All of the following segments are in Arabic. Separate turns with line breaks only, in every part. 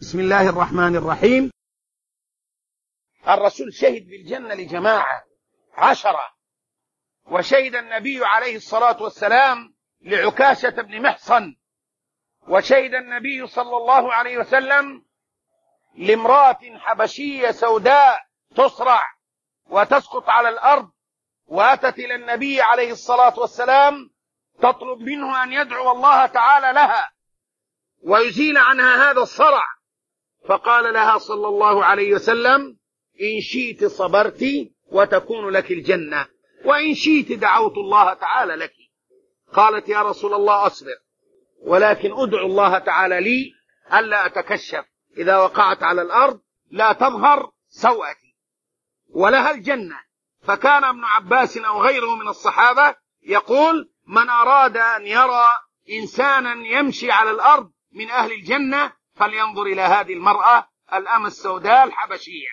بسم الله الرحمن الرحيم. الرسول شهد بالجنة لجماعة 10، وشهد النبي عليه الصلاة والسلام لعكاشة بن محصن، وشهد النبي صلى الله عليه وسلم لامرأة حبشية سوداء تصرع وتسقط على الأرض، وأتت إلى النبي عليه الصلاة والسلام تطلب منه أن يدعو الله تعالى لها ويزيل عنها هذا الصرع، فقال لها صلى الله عليه وسلم: إن شئت صبرت وتكون لك الجنة، وإن شئت دعوت الله تعالى لك. قالت: يا رسول الله أصبر، ولكن أدعو الله تعالى لي ألا أتكشف، إذا وقعت على الأرض لا تظهر سوءتي، ولها الجنة. فكان ابن عباس أو غيره من الصحابة يقول: من أراد أن يرى إنسانا يمشي على الأرض من أهل الجنة فلينظر إلى هذه المرأة الأمة السوداء الحبشية.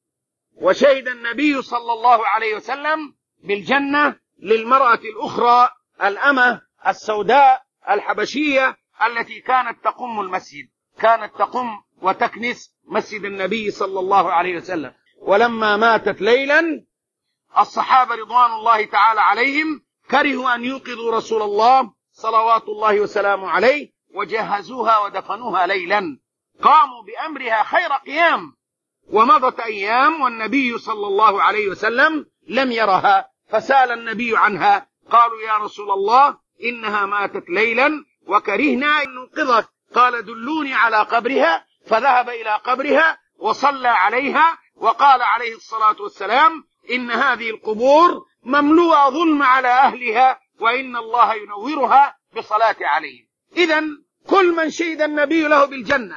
وشهد النبي صلى الله عليه وسلم بالجنة للمرأة الأخرى الأمة السوداء الحبشية التي كانت تقم المسجد، كانت تقم وتكنس مسجد النبي صلى الله عليه وسلم. ولما ماتت ليلا الصحابة رضوان الله تعالى عليهم كرهوا أن يوقظوا رسول الله صلوات الله وسلامه عليه، وجهزوها ودفنوها ليلا، قاموا بأمرها خير قيام. ومضت أيام والنبي صلى الله عليه وسلم لم يرها، فسأل النبي عنها، قالوا: يا رسول الله إنها ماتت ليلا وكرهنا أن نوقظك. قال: دلوني على قبرها، فذهب إلى قبرها وصلى عليها، وقال عليه الصلاة والسلام: إن هذه القبور مملوءة ظلم على أهلها، وإن الله ينورها بصلاة عليهم. إذن كل من شهد النبي له بالجنة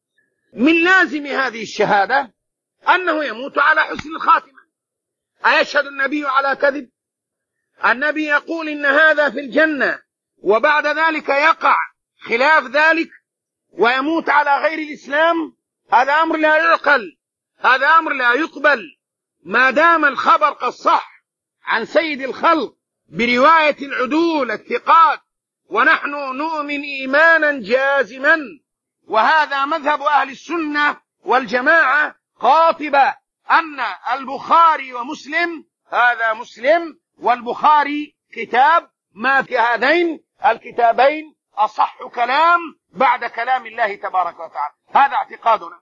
من لازم هذه الشهادة أنه يموت على حسن الخاتمة. أيشهد النبي على كذب؟ النبي يقول إن هذا في الجنة، وبعد ذلك يقع خلاف ذلك ويموت على غير الإسلام. هذا أمر لا يعقل، هذا أمر لا يقبل. ما دام الخبر قد صح عن سيد الخلق برواية العدول الثقات، ونحن نؤمن إيمانا جازما، وهذا مذهب أهل السنة والجماعة قاطبة، أن البخاري ومسلم، هذا مسلم والبخاري كتاب، ما في هذين الكتابين أصح كلام بعد كلام الله تبارك وتعالى. هذا اعتقادنا،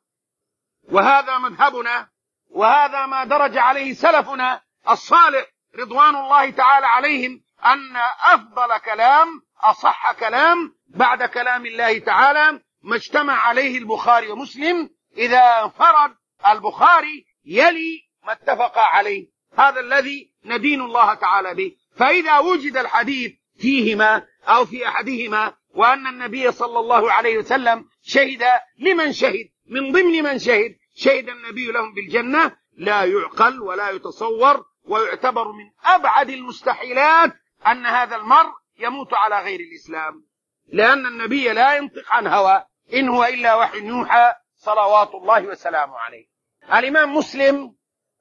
وهذا مذهبنا، وهذا ما درج عليه سلفنا الصالح رضوان الله تعالى عليهم، أن أفضل كلام أصح كلام بعد كلام الله تعالى ما اجتمع عليه البخاري ومسلم. إذا انفرد البخاري يلي ما اتفق عليه، هذا الذي ندين الله تعالى به. فإذا وجد الحديث فيهما أو في أحدهما وأن النبي صلى الله عليه وسلم شهد لمن شهد، من ضمن من شهد النبي لهم بالجنة، لا يعقل ولا يتصور، ويعتبر من أبعد المستحيلات أن هذا المرء يموت على غير الإسلام، لأن النبي لا ينطق عن هوى، إن هو إلا وحي يوحى صلوات الله وسلامه عليه. الإمام مسلم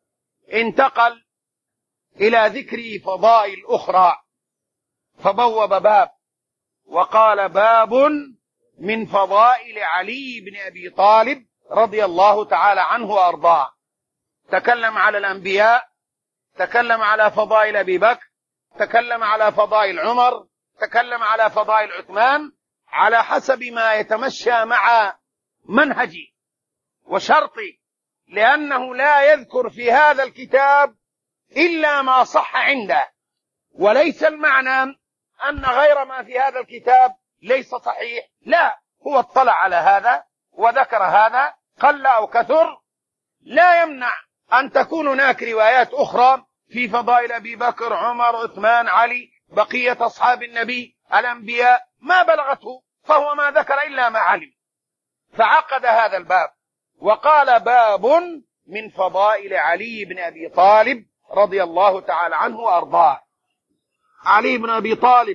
انتقل إلى ذكر فضائل أخرى، فبوب باب وقال: باب من فضائل علي بن أبي طالب رضي الله تعالى عنه وأرضاه. تكلم على الأنبياء، تكلم على فضائل أبي بكر، تكلم على فضائل عمر، تكلم على فضائل عثمان، على حسب ما يتمشى مع منهجي وشرطي، لأنه لا يذكر في هذا الكتاب إلا ما صح عنده، وليس المعنى أن غير ما في هذا الكتاب ليس صحيح، لا، هو اطلع على هذا وذكر هذا، قل أو كثر. لا يمنع أن تكون هناك روايات أخرى في فضائل أبي بكر، عمر، عثمان، علي، بقية أصحاب النبي الأنبياء ما بلغته، فهو ما ذكر إلا ما علم. فعقد هذا الباب وقال: باب من فضائل علي بن أبي طالب رضي الله تعالى عنه وأرضاه. علي بن أبي طالب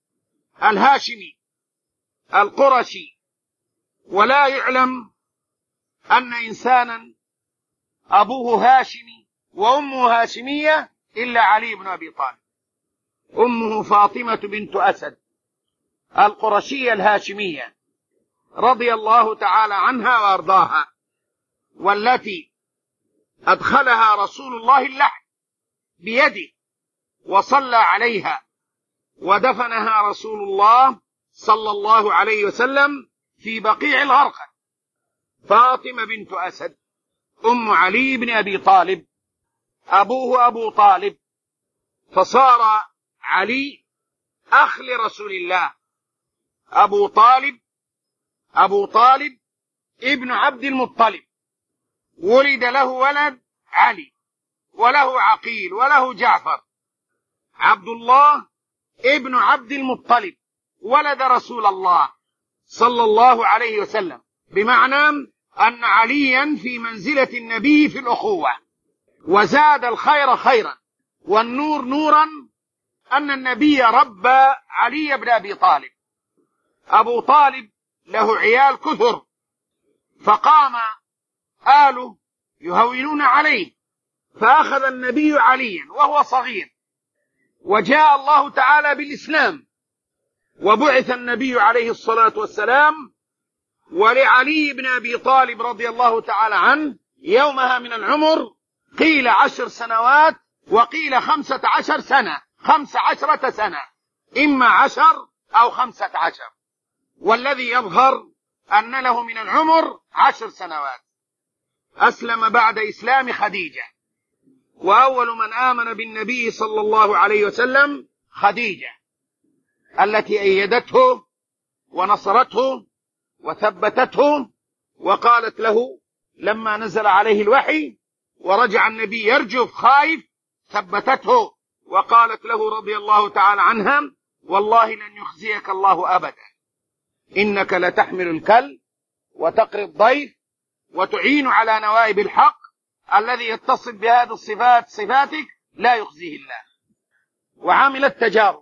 الهاشمي القرشي، ولا يعلم أن إنسانا أبوه هاشمي وأمه هاشمية إلا علي بن أبي طالب. أمه فاطمة بنت أسد القرشية الهاشمية، رضي الله تعالى عنها وأرضاها، والتي أدخلها رسول الله اللحد بيده وصلى عليها ودفنها رسول الله صلى الله عليه وسلم في بقيع الغرقد. فاطمة بنت أسد أم علي بن أبي طالب، أبوه أبو طالب، فصار علي أخ لرسول الله. أبو طالب ابن عبد المطلب، ولد له ولد علي وله عقيل وله جعفر. عبد الله ابن عبد المطلب ولد رسول الله صلى الله عليه وسلم، بمعنى أن عليا في منزلة النبي في الأخوة، وزاد الخير خيرا والنور نورا أن النبي ربى علي بن أبي طالب. أبو طالب له عيال كثر، فقام آله يهونون عليه، فأخذ النبي عليا وهو صغير، وجاء الله تعالى بالإسلام، وبعث النبي عليه الصلاة والسلام. ولعلي بن أبي طالب رضي الله تعالى عنه يومها من العمر قيل 10 سنوات وقيل 15 سنة، 15 سنة، إما 10 أو 15، والذي يظهر أن له من العمر 10 سنوات. أسلم بعد إسلام خديجة، وأول من آمن بالنبي صلى الله عليه وسلم خديجة، التي أيدته ونصرته وثبتته، وقالت له لما نزل عليه الوحي ورجع النبي يرجف خائف، ثبتته وقالت له رضي الله تعالى عنها: والله لن يخزيك الله أبدا، إنك لتحمل الكل وتقري الضيف وتعين على نوائب الحق، الذي يتصف بهذه الصفات صفاتك لا يخزيه الله. وعملت تجارب،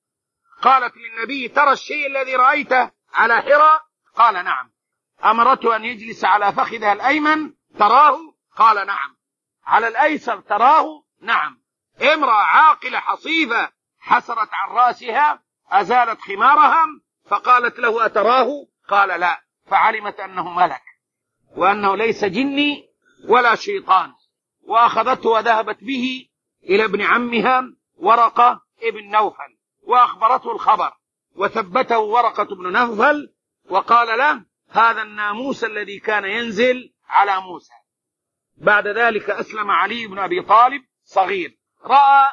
قالت للنبي: ترى الشيء الذي رأيته على حراء؟ قال: نعم. أمرته أن يجلس على فخذها الأيمن، تراه؟ قال: نعم. على الأيسر تراه؟ نعم. امرأة عاقلة حصيفة حسرت عن رأسها، أزالت خمارها، فقالت له: أتراه؟ قال: لا. فعلمت أنه ملك وأنه ليس جني ولا شيطان، وأخذته وذهبت به إلى ابن عمها ورقة ابن نوفل، وأخبرته الخبر، وثبته ورقة بن نوفل وقال له: هذا الناموس الذي كان ينزل على موسى. بعد ذلك أسلم علي بن أبي طالب صغير، رأى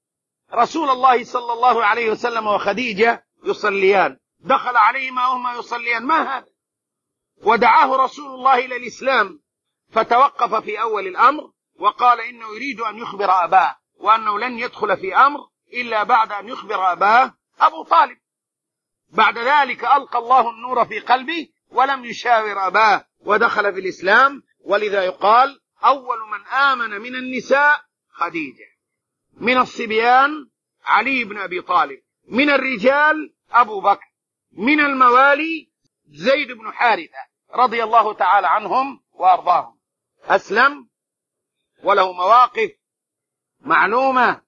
رسول الله صلى الله عليه وسلم وخديجة يصليان، دخل عليهما وهما يصليان: ما هذا؟ ودعاه رسول الله إلى الإسلام، فتوقف في أول الأمر وقال إنه يريد أن يخبر أباه، وأنه لن يدخل في أمر إلا بعد أن يخبر أباه أبو طالب. بعد ذلك ألقى الله النور في قلبه ولم يشاور أباه ودخل في الإسلام. ولذا يقال: أول من آمن من النساء خديجة، من الصبيان علي بن أبي طالب، من الرجال أبو بكر، من الموالي زيد بن حارثة رضي الله تعالى عنهم وأرضاهم. أسلم وله مواقف معلومة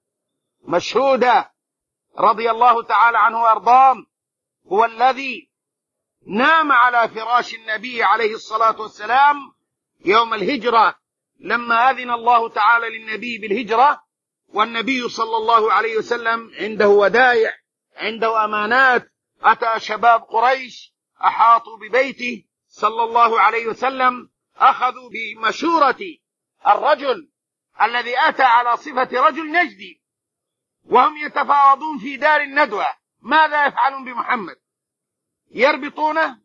مشهودة رضي الله تعالى عنه وأرضاه. هو الذي نام على فراش النبي عليه الصلاة والسلام يوم الهجرة، لما أذن الله تعالى للنبي بالهجرة، والنبي صلى الله عليه وسلم عنده ودائع، عنده أمانات. أتى شباب قريش أحاطوا ببيته صلى الله عليه وسلم، أخذوا بمشورة الرجل الذي أتى على صفة رجل نجدي، وهم يتفاوضون في دار الندوة ماذا يفعلون بمحمد، يربطونه،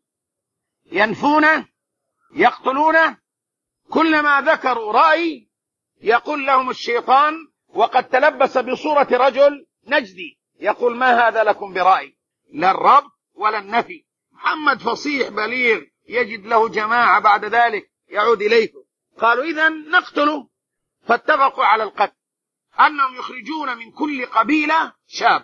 ينفونه، يقتلونه. كلما ذكروا رأي يقول لهم الشيطان، وقد تلبس بصورة رجل نجدي، يقول: ما هذا لكم برأي، لا الربط ولا النفي، محمد فصيح بليغ يجد له جماعة بعد ذلك يعود إليكم. قالوا: إذن نقتله. فاتفقوا على القتل، أنهم يخرجون من كل قبيلة شاب،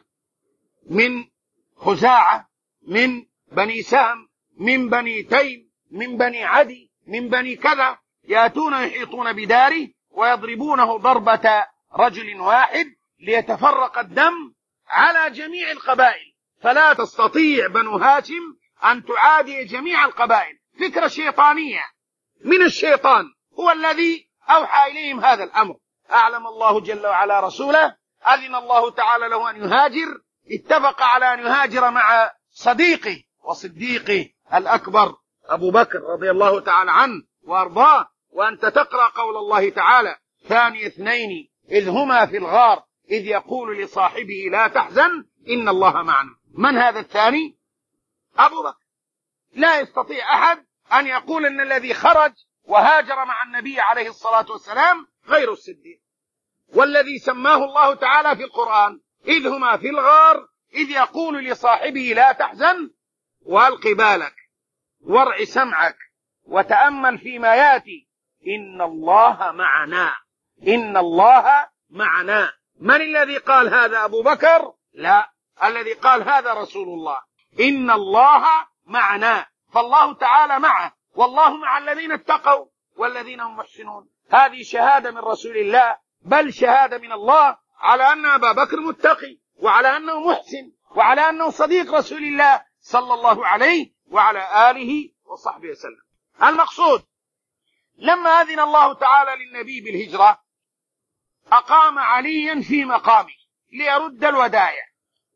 من خزاعة، من بني سهم، من بني تيم، من بني عدي، من بني كذا، يأتون يحيطون بداره ويضربونه ضربة رجل واحد ليتفرق الدم على جميع القبائل، فلا تستطيع بنو هاشم أن تعادي جميع القبائل، فكرة شيطانية من الشيطان، هو الذي أوحى إليهم هذا الأمر. أعلم الله جل وعلا رسوله، أذن الله تعالى له أن يهاجر، اتفق على أن يهاجر مع صديقه وصديقه الأكبر أبو بكر رضي الله تعالى عنه وأرضاه. وأنت تقرأ قول الله تعالى: ثاني اثنين إذ هما في الغار إذ يقول لصاحبه لا تحزن إن الله معنا. من هذا الثاني؟ أبو بكر. لا يستطيع أحد أن يقول أن الذي خرج وهاجر مع النبي عليه الصلاة والسلام غير الصديق. والذي سماه الله تعالى في القرآن إذ هما في الغار إذ يقول لصاحبه لا تحزن وألق بالك وارع سمعك وتأمل فيما ياتي إن الله معنا. إن الله معنا. من الذي قال هذا؟ أبو بكر؟ لا، الذي قال هذا رسول الله. إن الله معنا، فالله تعالى معه، والله مع الذين اتقوا والذين هم محسنون. هذه شهادة من رسول الله، بل شهادة من الله على أن أبا بكر متقي، وعلى أنه محسن، وعلى أنه صديق رسول الله صلى الله عليه وعلى آله وصحبه وسلم. المقصود لما أذن الله تعالى للنبي بالهجرة أقام عليا في مقامه ليرد الودائع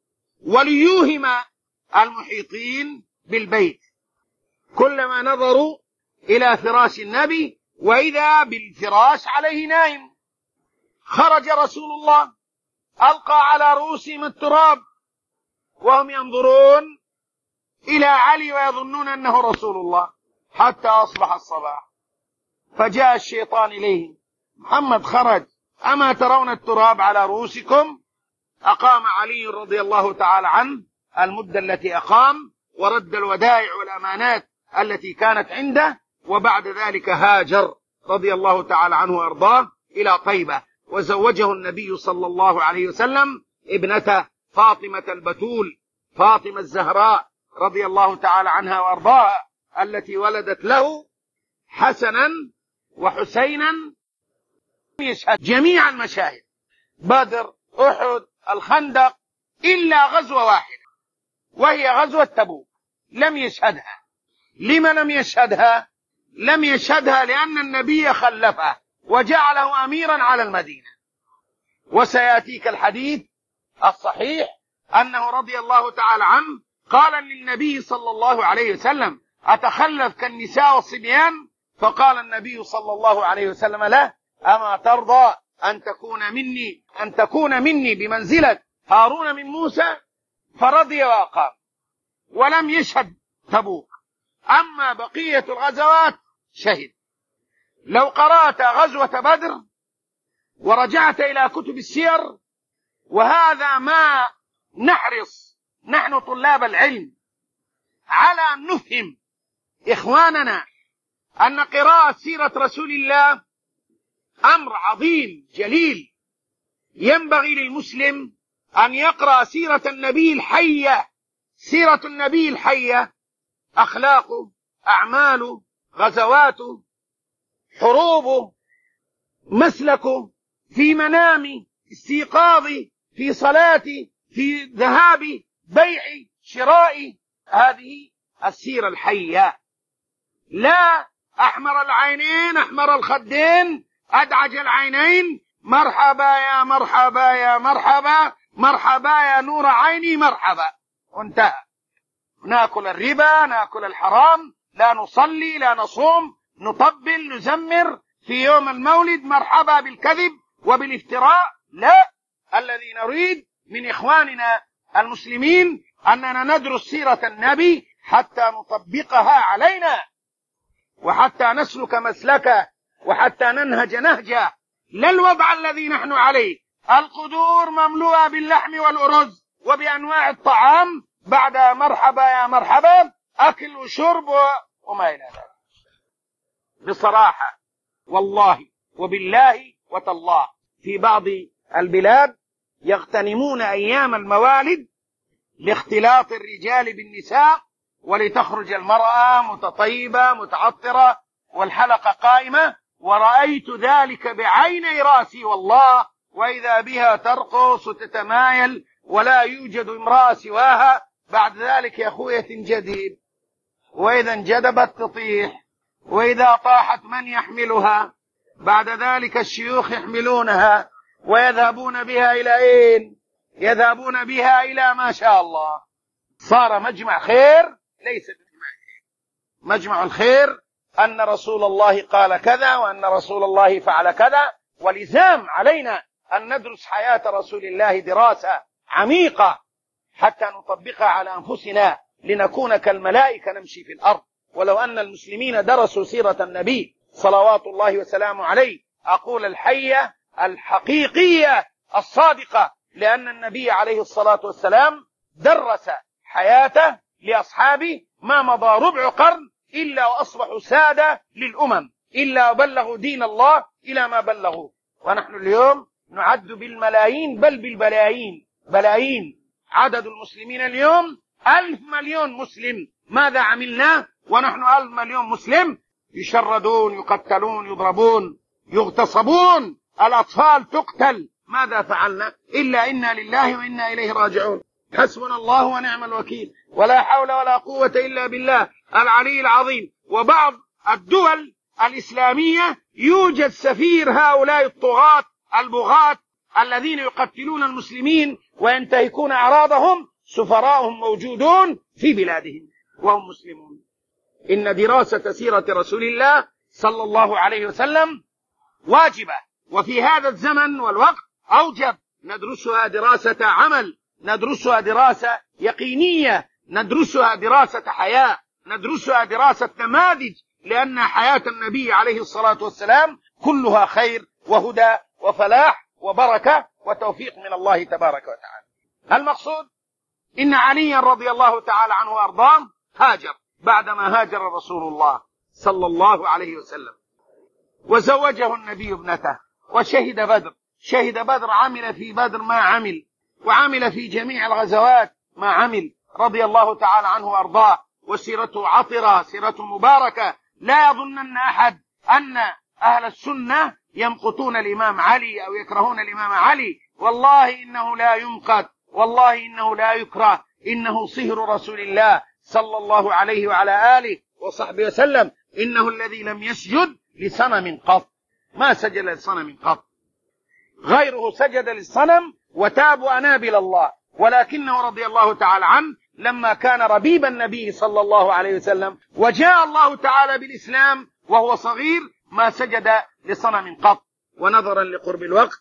وليوهم المحيطين بالبيت كلما نظروا إلى فراش النبي وإذا بالفراش عليه نائم. خرج رسول الله ألقى على رؤوسهم التراب وهم ينظرون إلى علي ويظنون أنه رسول الله حتى أصبح الصباح. فجاء الشيطان إليه: محمد خرج، أما ترون التراب على رؤوسكم؟ أقام علي رضي الله تعالى عنه المدة التي أقام ورد الودائع والأمانات التي كانت عنده، وبعد ذلك هاجر رضي الله تعالى عنه وأرضاه إلى طيبة، وزوجه النبي صلى الله عليه وسلم ابنته فاطمة البتول، فاطمة الزهراء رضي الله تعالى عنها وأرضاها، التي ولدت له حسنا وحسينا. يشهد جميع المشاهد، بدر، أحد، الخندق، إلا غزوة واحدة وهي غزوة تبوك لم يشهدها. لما لم يشهدها؟ لم يشهدها لأن النبي خلفه وجعله أميرا على المدينة. وسيأتيك الحديث الصحيح أنه رضي الله تعالى عنه قال للنبي صلى الله عليه وسلم: أتخلف كالنساء والصبيان؟ فقال النبي صلى الله عليه وسلم له: أما ترضى أن تكون مني بمنزلة هارون من موسى؟ فرضي وأقام ولم يشهد تبوك. أما بقية الغزوات شهد. لو قرأت غزوة بدر ورجعت إلى كتب السير، وهذا ما نحرص نحن طلاب العلم على أن نفهم إخواننا أن قراءة سيرة رسول الله أمر عظيم جليل. ينبغي للمسلم أن يقرأ سيرة النبي الحية. سيرة النبي الحية أخلاقه، أعماله، غزواته، حروبه، مسلكه، في منامي، استيقاظي، في صلاتي، في ذهابي، بيعي، شرائي. هذه السيرة الحية. لا أحمر العينين، أحمر الخدين، أدعج العينين، مرحبا يا مرحبا يا مرحبا، مرحبا يا نور عيني مرحبا، وانتهى. ناكل الربا، ناكل الحرام، لا نصلي، لا نصوم، نطبل، نزمر في يوم المولد، مرحبا بالكذب وبالافتراء. لا، الذي نريد من إخواننا المسلمين أننا ندرس سيرة النبي حتى نطبقها علينا، وحتى نسلك مسلكه، وحتى ننهج نهجه. لا الوضع الذي نحن عليه، القدور مملوءة باللحم والأرز وبأنواع الطعام، بعد مرحبا يا مرحبا، أكل وشرب وما إلى ذلك. بصراحة والله وبالله وتالله في بعض البلاد يغتنمون أيام الموالد لاختلاط الرجال بالنساء، ولتخرج المرأة متطيبة متعطرة والحلقة قائمة، ورأيت ذلك بعيني رأسي والله، وإذا بها ترقص وتتمايل ولا يوجد امرأة سواها. بعد ذلك يا أخويا تنجذب وإذا انجدبت تطيح، وإذا طاحت من يحملها؟ بعد ذلك الشيوخ يحملونها ويذهبون بها إلى أين؟ يذهبون بها إلى ما شاء الله. صار مجمع خير ليس مجمع خير. مجمع الخير أن رسول الله قال كذا، وأن رسول الله فعل كذا، ولزام علينا أن ندرس حياة رسول الله دراسة عميقة حتى نطبقها على أنفسنا لنكون كالملائكة نمشي في الأرض. ولو أن المسلمين درسوا سيرة النبي صلوات الله وسلامه عليه، أقول الحية الحقيقية الصادقة، لأن النبي عليه الصلاة والسلام درس حياته لأصحابه ما مضى ربع قرن إلا وأصبحوا سادة للأمم، إلا وبلغوا دين الله إلى ما بلغوا. ونحن اليوم نعد بالملايين بل بالبلايين، بلايين. عدد المسلمين اليوم 1,000 مليون مسلم. ماذا عملنا ونحن 1,000 مليون مسلم؟ يشردون، يقتلون، يضربون، يغتصبون، الأطفال تقتل. ماذا فعلنا؟ إلا إنا لله وإنا إليه راجعون. حسبنا الله ونعم الوكيل، ولا حول ولا قوة إلا بالله العلي العظيم. وبعض الدول الإسلامية يوجد سفير هؤلاء الطغاة البغاة الذين يقتلون المسلمين وينتهكون أعراضهم، سفراءهم موجودون في بلادهم وهم مسلمون. إن دراسة سيرة رسول الله صلى الله عليه وسلم واجبة، وفي هذا الزمن والوقت أوجب. ندرسها دراسة عمل، ندرسها دراسة يقينية، ندرسها دراسة حياة، ندرسها دراسة نماذج، لأن حياة النبي عليه الصلاة والسلام كلها خير وهدى وفلاح وبركة وتوفيق من الله تبارك وتعالى. المقصود إن عليا رضي الله تعالى عنه وأرضاه هاجر بعدما هاجر رسول الله صلى الله عليه وسلم، وزوجه النبي ابنته، وشهد بدر. شهد بدر، عمل في بدر ما عمل، وعمل في جميع الغزوات ما عمل، رضي الله تعالى عنه وأرضاه. وسيرته عطرة، سيرته مباركة. لا يظنن أحد أن أهل السنة يمقتون الإمام علي أو يكرهون الإمام علي. والله إنه لا يمقت، والله إنه لا يكره، إنه صهر رسول الله صلى الله عليه وعلى آله وصحبه وسلم. إنه الذي لم يسجد لصنم قط، ما سجد لصنم قط. غيره سجد للصنم وتابوا أنابل الله، ولكنه رضي الله تعالى عنه لما كان ربيب النبي صلى الله عليه وسلم وجاء الله تعالى بالإسلام وهو صغير ما سجد لصنم قط. ونظرا لقرب الوقت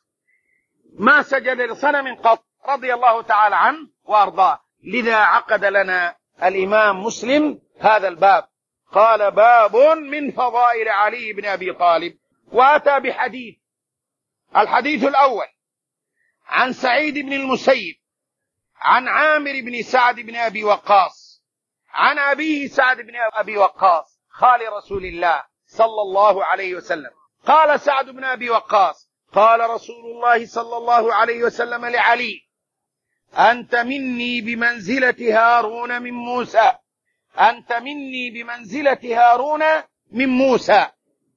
ما سجد لصنم قط رضي الله تعالى عنه وأرضاه. لذا عقد لنا الإمام مسلم هذا الباب، قال باب من فضائل علي بن أبي طالب، وأتى بحديث. الحديث الأول عن سعيد بن المسيب عن عامر بن سعد بن أبي وقاص عن أبيه سعد بن أبي وقاص خال رسول الله صلى الله عليه وسلم. قال سعد بن أبي وقاص قال رسول الله صلى الله عليه وسلم لعلي: أنت مني بمنزلة هارون من موسى، أنت مني بمنزلة هارون من موسى.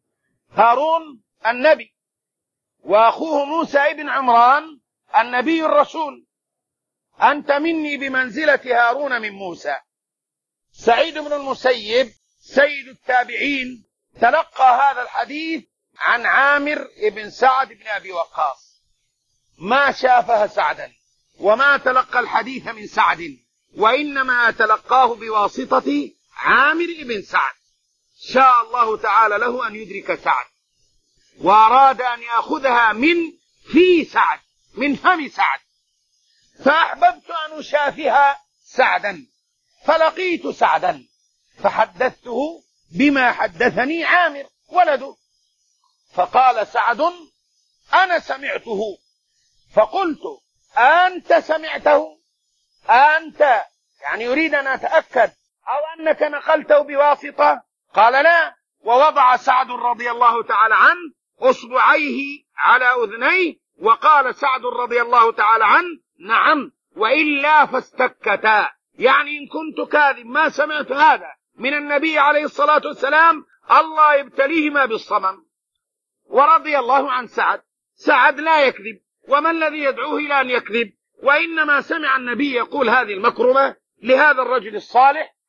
هارون النبي، وأخوه موسى ابن عمران النبي الرسول. أنت مني بمنزلة هارون من موسى. سعيد بن المسيب سيد التابعين تلقى هذا الحديث عن عامر بن سعد بن أبي وقاص، ما شافها سعدا وما تلقى الحديث من سعد، وإنما تلقاه بواسطة عامر بن سعد. شاء الله تعالى له أن يدرك سعد، وأراد أن يأخذها من في سعد، من فم سعد. فأحببت أن أشافها سعدا، فلقيت سعدا فحدثته بما حدثني عامر ولده. فقال سعد: أنا سمعته. فقلت: أنت سمعته؟ أنت يعني يريد أن أتأكد أو أنك نقلته بواسطة؟ قال: لا. ووضع سعد رضي الله تعالى عنه أصبعيه على أذنيه، وقال سعد رضي الله تعالى عنه: نعم، وإلا فاستكتا. يعني إن كنت كاذب ما سمعت هذا من النبي عليه الصلاة والسلام، الله يبتليهما بالصمم. ورضي الله عن سعد. سعد لا يكذب، وما الذي يدعوه إلى أن يكذب؟ وإنما سمع النبي يقول هذه المكرمة لهذا الرجل الصالح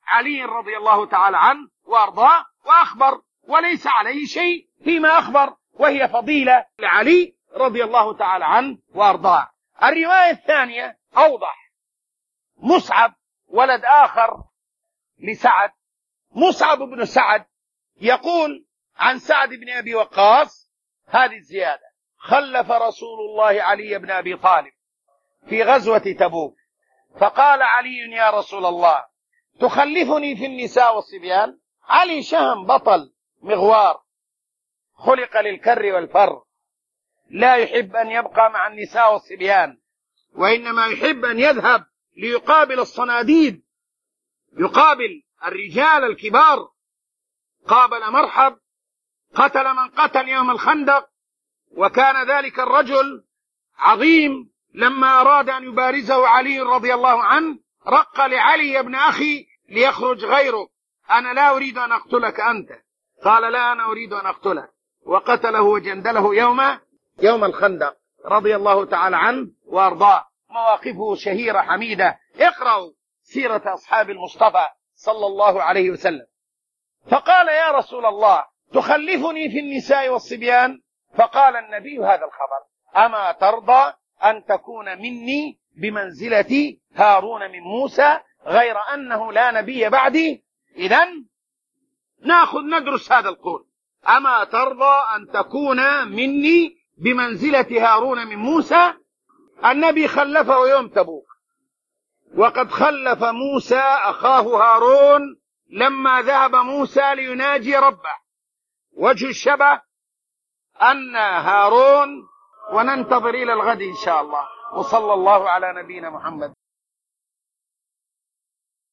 علي رضي الله تعالى عنه وأرضاه وأخبر، وليس عليه شيء فيما أخبر، وهي فضيلة لعلي رضي الله تعالى عنه وأرضاه. الرواية الثانية أوضح. مصعب ولد آخر لسعد، مصعب بن سعد، يقول عن سعد بن أبي وقاص هذه الزيادة: خلف رسول الله علي بن أبي طالب في غزوة تبوك، فقال علي: يا رسول الله، تخلفني في النساء والصبيان؟ علي شهم بطل مغوار، خلق للكر والفر، لا يحب أن يبقى مع النساء والصبيان، وإنما يحب أن يذهب ليقابل الصناديد، يقابل الرجال الكبار. قابل مرحب، قتل من قتل يوم الخندق، وكان ذلك الرجل عظيم. لما أراد أن يبارزه علي رضي الله عنه رق لعلي: يا ابن أخي، ليخرج غيرك، أنا لا أريد أن أقتلك أنت. قال: لا، أنا أريد أن أقتلك، وقتله وجندله يوم الخندق رضي الله تعالى عنه وأرضاه. مواقفه شهيرة حميدة، اقرأوا سيرة أصحاب المصطفى صلى الله عليه وسلم. فقال: يا رسول الله، تخلفني في النساء والصبيان؟ فقال النبي هذا الخبر: أما ترضى أن تكون مني بمنزلة هارون من موسى، غير أنه لا نبي بعدي؟ إذن ندرس هذا القول: أما ترضى أن تكون مني بمنزلة هارون من موسى؟ النبي خلفه يوم تبوك، وقد خلف موسى أخاه هارون لما ذهب موسى ليناجي ربه. وجه الشبه أن هارون، وننتظر إلى الغد إن شاء الله. وصلى الله على نبينا محمد.